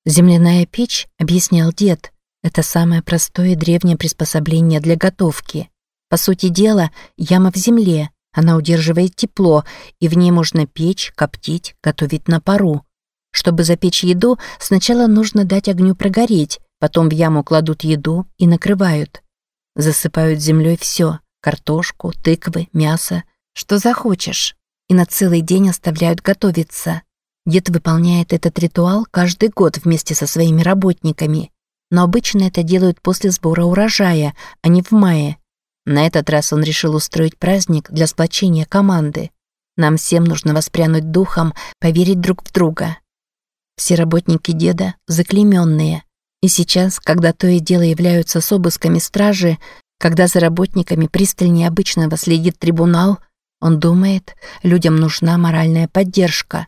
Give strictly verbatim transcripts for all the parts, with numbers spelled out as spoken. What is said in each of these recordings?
Земляная печь, объяснял дед, это самое простое и древнее приспособление для готовки. По сути дела, яма в земле, она удерживает тепло, и в ней можно печь, коптить, готовить на пару. Чтобы запечь еду, сначала нужно дать огню прогореть, потом в яму кладут еду и накрывают. Засыпают землей все – картошку, тыквы, мясо, что захочешь, и на целый день оставляют готовиться. Дед выполняет этот ритуал каждый год вместе со своими работниками, но обычно это делают после сбора урожая, а не в мае. На этот раз он решил устроить праздник для сплочения команды. Нам всем нужно воспрянуть духом, поверить друг в друга. Все работники деда заклейменные, и сейчас, когда то и дело являются с обысками стражи, когда за работниками пристальнее обычного следит трибунал, он думает, людям нужна моральная поддержка.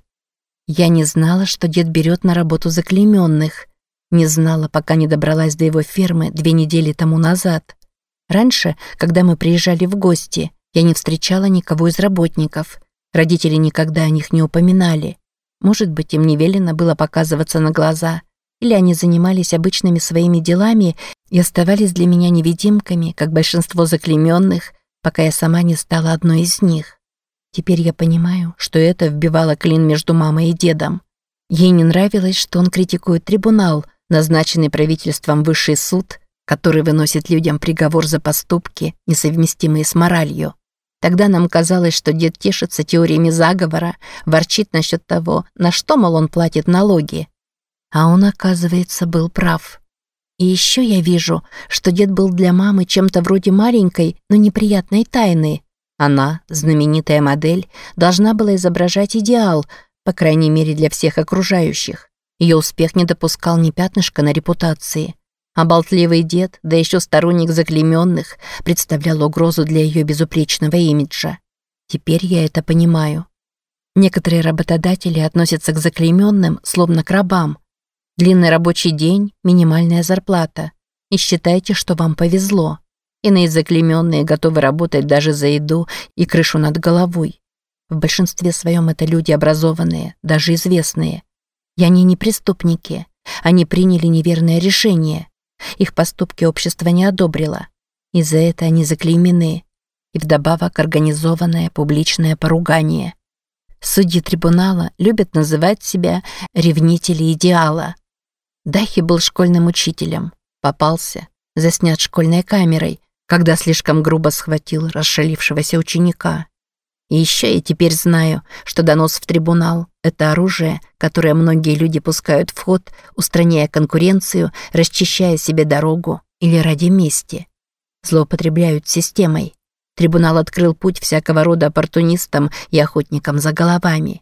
Я не знала, что дед берет на работу заклейменных. Не знала, пока не добралась до его фермы две недели тому назад. Раньше, когда мы приезжали в гости, я не встречала никого из работников. Родители никогда о них не упоминали. Может быть, им не велено было показываться на глаза, или они занимались обычными своими делами и оставались для меня невидимками, как большинство заклейменных, пока я сама не стала одной из них. Теперь я понимаю, что это вбивало клин между мамой и дедом. Ей не нравилось, что он критикует трибунал, назначенный правительством высший суд, который выносит людям приговор за поступки, несовместимые с моралью. Тогда нам казалось, что дед тешится теориями заговора, ворчит насчет того, на что, мол, он платит налоги. А он, оказывается, был прав. И еще я вижу, что дед был для мамы чем-то вроде маленькой, но неприятной тайны. Она, знаменитая модель, должна была изображать идеал, по крайней мере для всех окружающих. Ее успех не допускал ни пятнышка на репутации. А болтливый дед, да еще сторонник заклейменных, представлял угрозу для ее безупречного имиджа. Теперь я это понимаю. Некоторые работодатели относятся к заклейменным словно к рабам. Длинный рабочий день, минимальная зарплата. И считайте, что вам повезло. Иные заклейменные готовы работать даже за еду и крышу над головой. В большинстве своем это люди образованные, даже известные. И они не преступники. Они приняли неверное решение. Их поступки общество не одобрило. И за это они заклеймены. И вдобавок организованное публичное поругание. Судьи трибунала любят называть себя ревнители идеала. Дахи был школьным учителем. Попался, заснят школьной камерой, когда слишком грубо схватил расшалившегося ученика. И еще я теперь знаю, что донос в трибунал – это оружие, которое многие люди пускают в ход, устраняя конкуренцию, расчищая себе дорогу или ради мести. Злоупотребляют системой. Трибунал открыл путь всякого рода оппортунистам и охотникам за головами.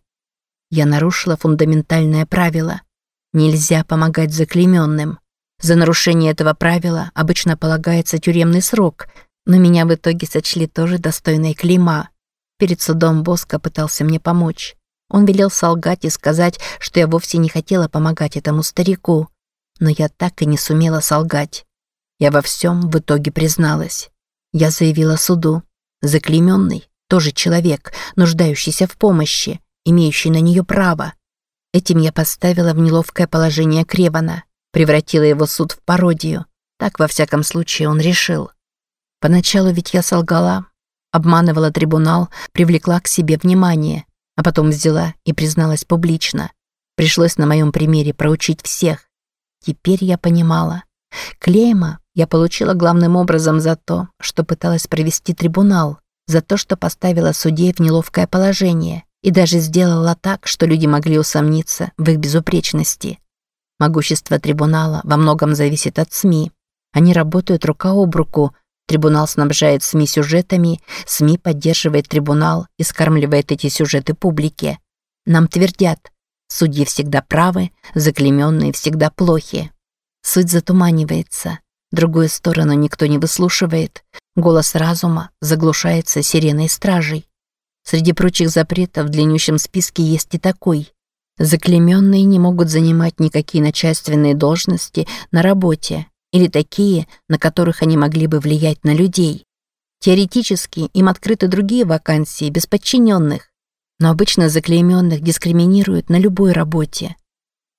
Я нарушила фундаментальное правило. Нельзя помогать заклейменным. За нарушение этого правила обычно полагается тюремный срок, но меня в итоге сочли тоже достойной клейма. Перед судом Боско пытался мне помочь. Он велел солгать и сказать, что я вовсе не хотела помогать этому старику. Но я так и не сумела солгать. Я во всем в итоге призналась. Я заявила суду. Заклейменный тоже человек, нуждающийся в помощи, имеющий на нее право. Этим я поставила в неловкое положение Кревана, превратила его суд в пародию. Так, во всяком случае, он решил. Поначалу ведь я солгала, обманывала трибунал, привлекла к себе внимание, а потом взяла и призналась публично. Пришлось на моем примере проучить всех. Теперь я понимала. Клейма я получила главным образом за то, что пыталась провести трибунал, за то, что поставила судей в неловкое положение и даже сделала так, что люди могли усомниться в их безупречности. Могущество трибунала во многом зависит от СМИ. Они работают рука об руку. Трибунал снабжает СМИ сюжетами, СМИ поддерживает трибунал и скармливает эти сюжеты публике. Нам твердят, судьи всегда правы, заклейменные всегда плохи. Суть затуманивается, другую сторону никто не выслушивает, голос разума заглушается сиреной стражей. Среди прочих запретов в длиннющем списке есть и такой. Заклейменные не могут занимать никакие начальственные должности на работе или такие, на которых они могли бы влиять на людей. Теоретически им открыты другие вакансии без подчиненных, но обычно заклейменных дискриминируют на любой работе.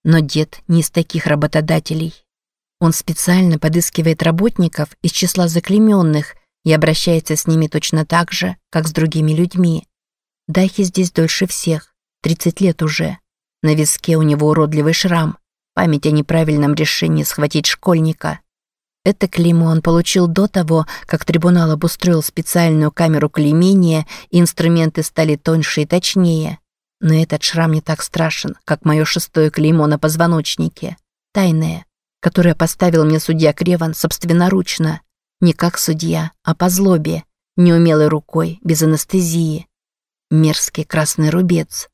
Но дед не из таких работодателей. Он специально подыскивает работников из числа заклейменных и обращается с ними точно так же, как с другими людьми. Дахи здесь дольше всех, тридцать лет уже. На виске у него уродливый шрам, память о неправильном решении схватить школьника. Это клеймо он получил до того, как трибунал обустроил специальную камеру клеймения, и инструменты стали тоньше и точнее. Но этот шрам не так страшен, как мое шестое клеймо на позвоночнике. Тайное, которое поставил мне судья Креван собственноручно. Не как судья, а по злобе, неумелой рукой, без анестезии. Мерзкий красный рубец.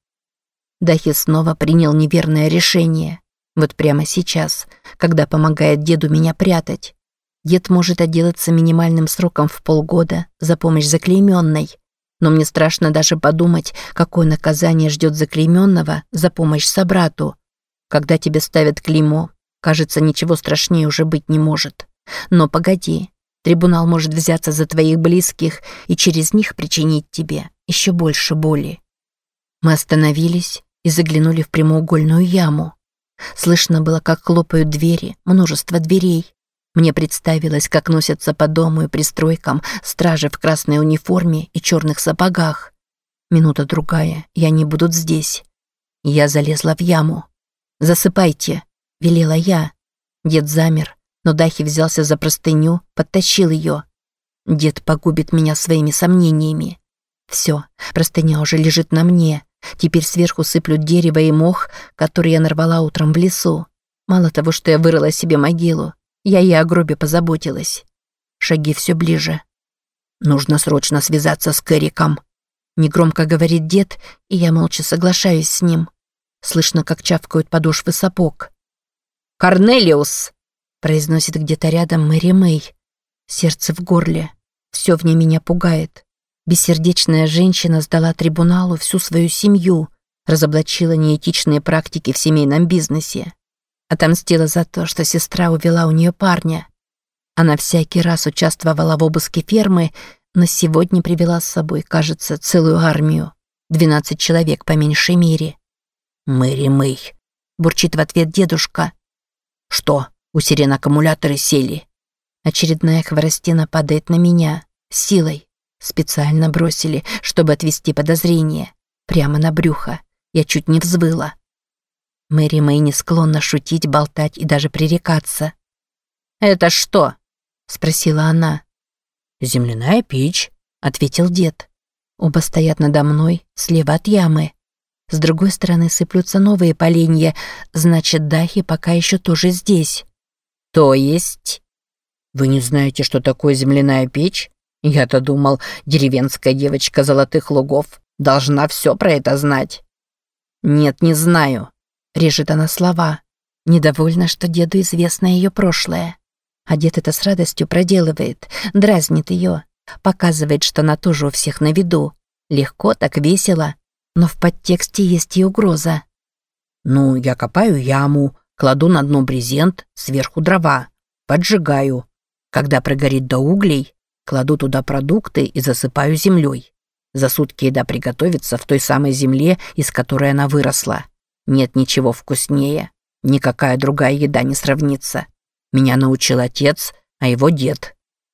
Дахи снова принял неверное решение. Вот прямо сейчас, когда помогает деду меня прятать. Дед может отделаться минимальным сроком в полгода за помощь заклейменной. Но мне страшно даже подумать, какое наказание ждет заклейменного за помощь собрату. Когда тебе ставят клеймо, кажется, ничего страшнее уже быть не может. Но погоди, трибунал может взяться за твоих близких и через них причинить тебе еще больше боли. Мы остановились и заглянули в прямоугольную яму. Слышно было, как хлопают двери, множество дверей. Мне представилось, как носятся по дому и пристройкам стражи в красной униформе и черных сапогах. Минута-другая, и они будут здесь. Я залезла в яму. «Засыпайте», — велела я. Дед замер, но Дахи взялся за простыню, подтащил ее. Дед погубит меня своими сомнениями. Все, простыня уже лежит на мне. Теперь сверху сыплют дерево и мох, который я нарвала утром в лесу. Мало того, что я вырыла себе могилу, я и о гробе позаботилась. Шаги все ближе. Нужно срочно связаться с Кэриком. Негромко говорит дед, и я молча соглашаюсь с ним. Слышно, как чавкают подошвы сапог. «Корнелиус!» произносит где-то рядом Мэри Мэй. Сердце в горле. Все в ней меня пугает. Бессердечная женщина сдала трибуналу всю свою семью, разоблачила неэтичные практики в семейном бизнесе. Отомстила за то, что сестра увела у нее парня. Она всякий раз участвовала в обыске фермы, но сегодня привела с собой, кажется, целую армию. Двенадцать человек по меньшей мере. «Мэри Мэй», — бурчит в ответ дедушка. «Что, у сирен аккумуляторы сели?» Очередная хворостина падает на меня. Силой. Специально бросили, чтобы отвести подозрение. Прямо на брюхо. Я чуть не взвыла. Мэри Мэй не склонна шутить, болтать и даже пререкаться. «Это что?» — спросила она. «Земляная печь», — ответил дед. Оба стоят надо мной, слева от ямы. С другой стороны сыплются новые поленья, значит, Дахи пока еще тоже здесь. «То есть?» «Вы не знаете, что такое земляная печь? Я-то думал, деревенская девочка золотых лугов должна все про это знать». «Нет, не знаю», — режет она слова. Недовольна, что деду известно ее прошлое. А дед это с радостью проделывает, дразнит ее, показывает, что она тоже у всех на виду. Легко, так весело, но в подтексте есть и угроза. «Ну, я копаю яму, кладу на дно брезент, сверху дрова, поджигаю. Когда прогорит до углей, кладу туда продукты и засыпаю землей. За сутки еда приготовится в той самой земле, из которой она выросла. Нет ничего вкуснее. Никакая другая еда не сравнится. Меня научил отец, а его дед».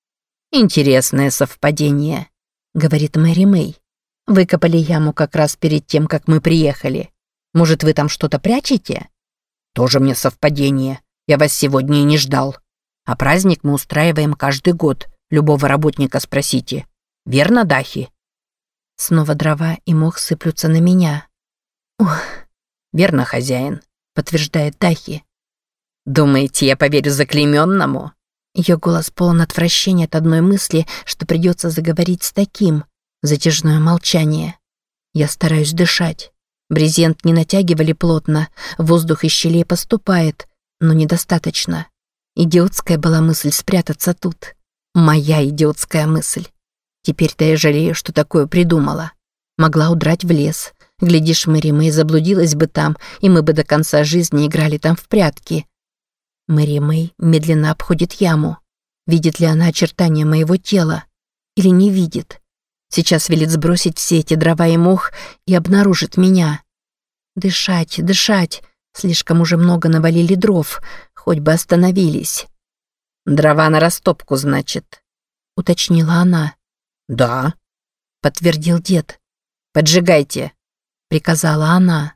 «Интересное совпадение», — говорит Мэри Мэй. «Выкопали яму как раз перед тем, как мы приехали. Может, вы там что-то прячете?» «Тоже мне совпадение. Я вас сегодня и не ждал. А праздник мы устраиваем каждый год. Любого работника спросите. Верно, Дахи?» Снова дрова и мох сыплются на меня. «Ух, верно, хозяин», — подтверждает Дахи. «Думаете, я поверю заклейменному?» Ее голос полон отвращения от одной мысли, что придется заговорить с таким. Затяжное молчание. Я стараюсь дышать. Брезент не натягивали плотно, воздух из щелей поступает, но недостаточно. Идиотская была мысль спрятаться тут. Моя идиотская мысль. Теперь-то я жалею, что такое придумала. Могла удрать в лес. Глядишь, Мэри Мэй заблудилась бы там, и мы бы до конца жизни играли там в прятки. Мэри Мэй медленно обходит яму. Видит ли она очертания моего тела? Или не видит? Сейчас велит сбросить все эти дрова и мох и обнаружит меня. Дышать, дышать. Слишком уже много навалили дров, хоть бы остановились. «Дрова на растопку, значит», — уточнила она. «Да», — подтвердил дед. «поджигайте», — приказала она.